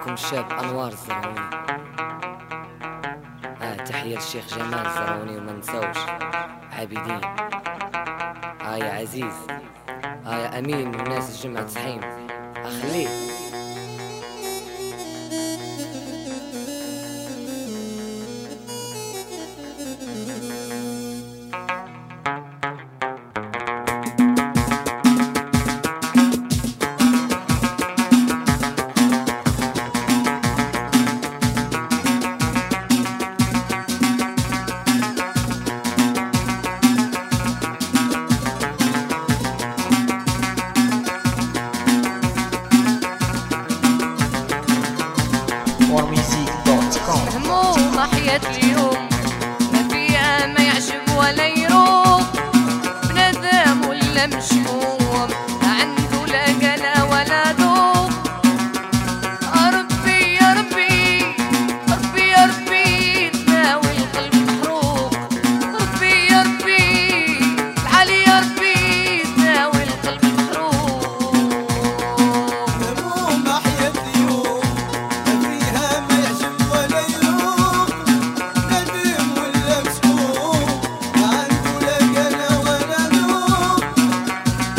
معكم الشاب أنوار الزرعوني. تحية للشيخ جمال الزرعوني وما نساوش عابدين. يا عزيز، يا أمين والناس الجمعة صحيم أخليه. مهمومة حياة اليوم، ما فيها ما يعجب ولا يروق، بنادم ولا مشموم، ما عنده لا قلا ولا ذوق. ربي يا ربي، ربي يا ربي تناوي القلب محروق. ربي يا ربي العالي يا ربي تناوي القلب محروق. مهمومة حياة اليوم، ما فيها ما يعجب ولا يروق، ندم ولا مسموم، ما عنده لا قلا ولا ذوق.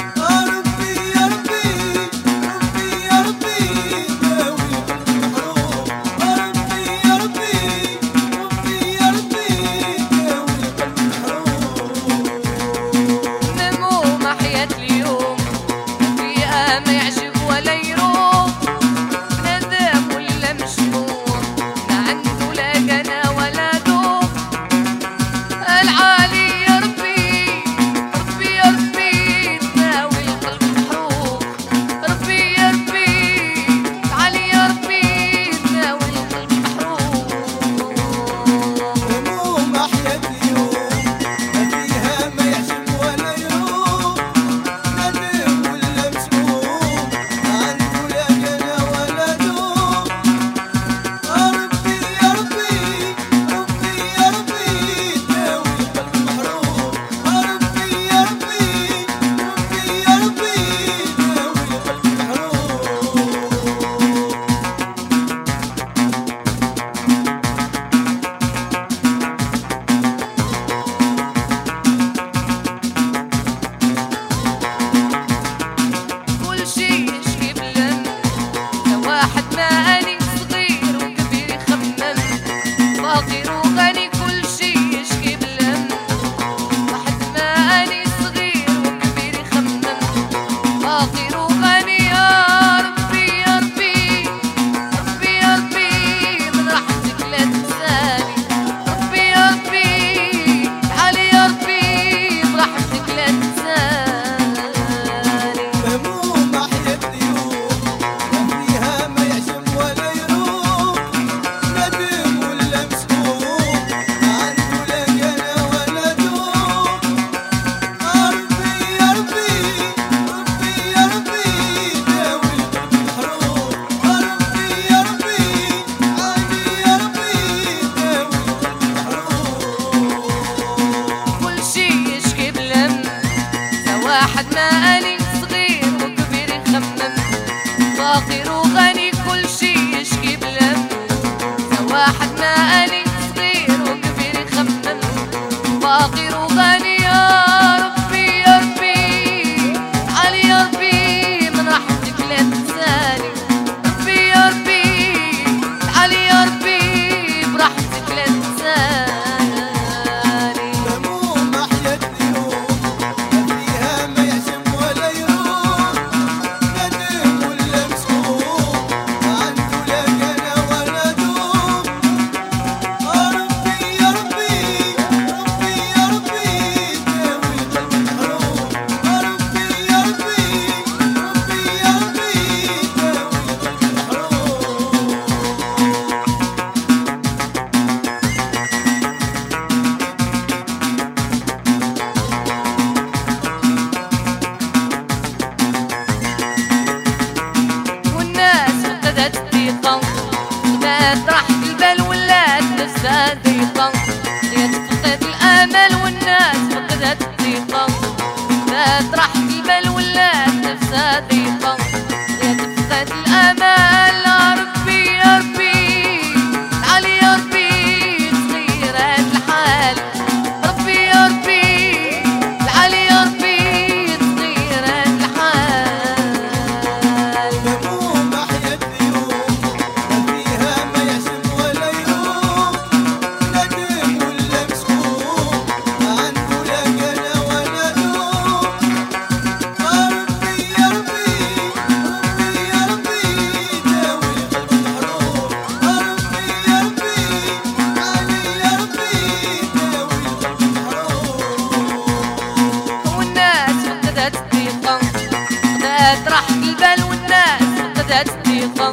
البال والناس بدات تضيقا،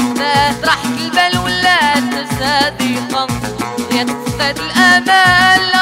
راحت البال ولات نفسها ضيقا، يا تفقد الامال